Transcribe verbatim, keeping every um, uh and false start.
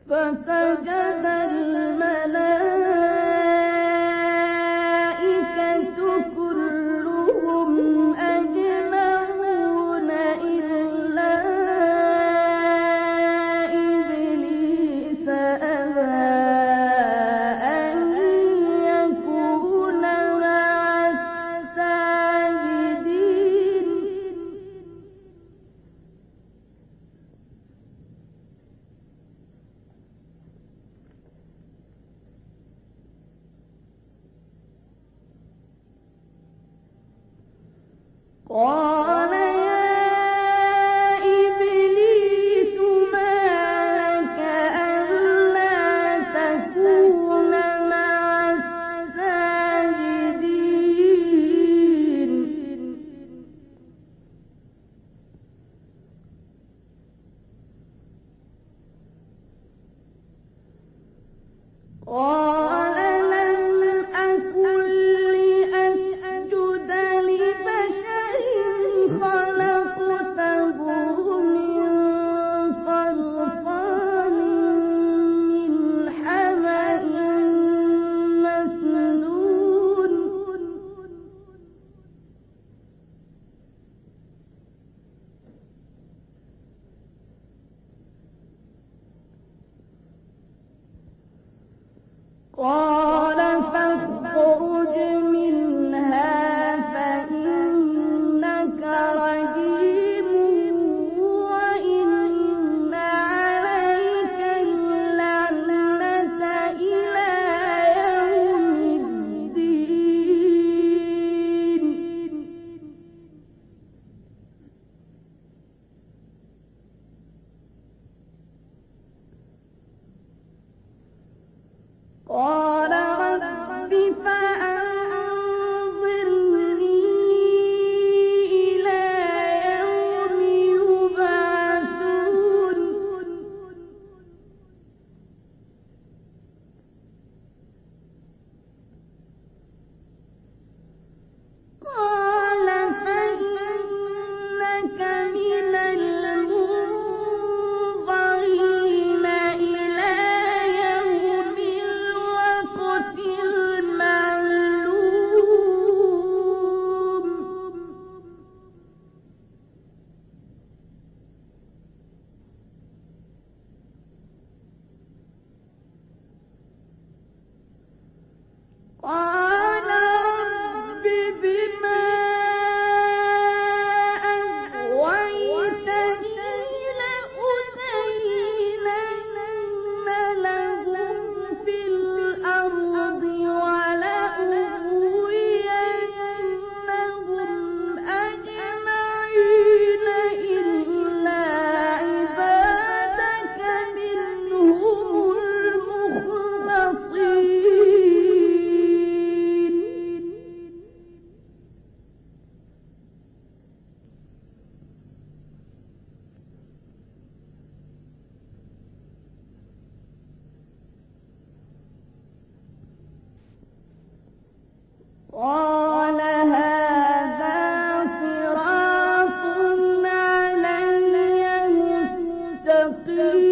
فسجد الملائكة كلهم أجمعون إلا إبليس أبى أن يكون مع الساجدين. قال يا إبليس ما لك ألا تكون مع الساجدين. قال لم أكن لأسجد لبشر خلقته من صلصال من حمأ مسنون. قال فاخرج منها فإنك رجيم وإن عليك اللعنة إلى يوم الدين. قال رب فأنظرني إلى يوم يبعثون. قال فإنك من المنظرين إلى يوم الوقت المعلوم. قال رب بما أغويتني لأزينن لهم في الأرض ولأغوينهم أجمعين إلا عبادك منهم المخلصين. قال هذا صراط علي مستقيم.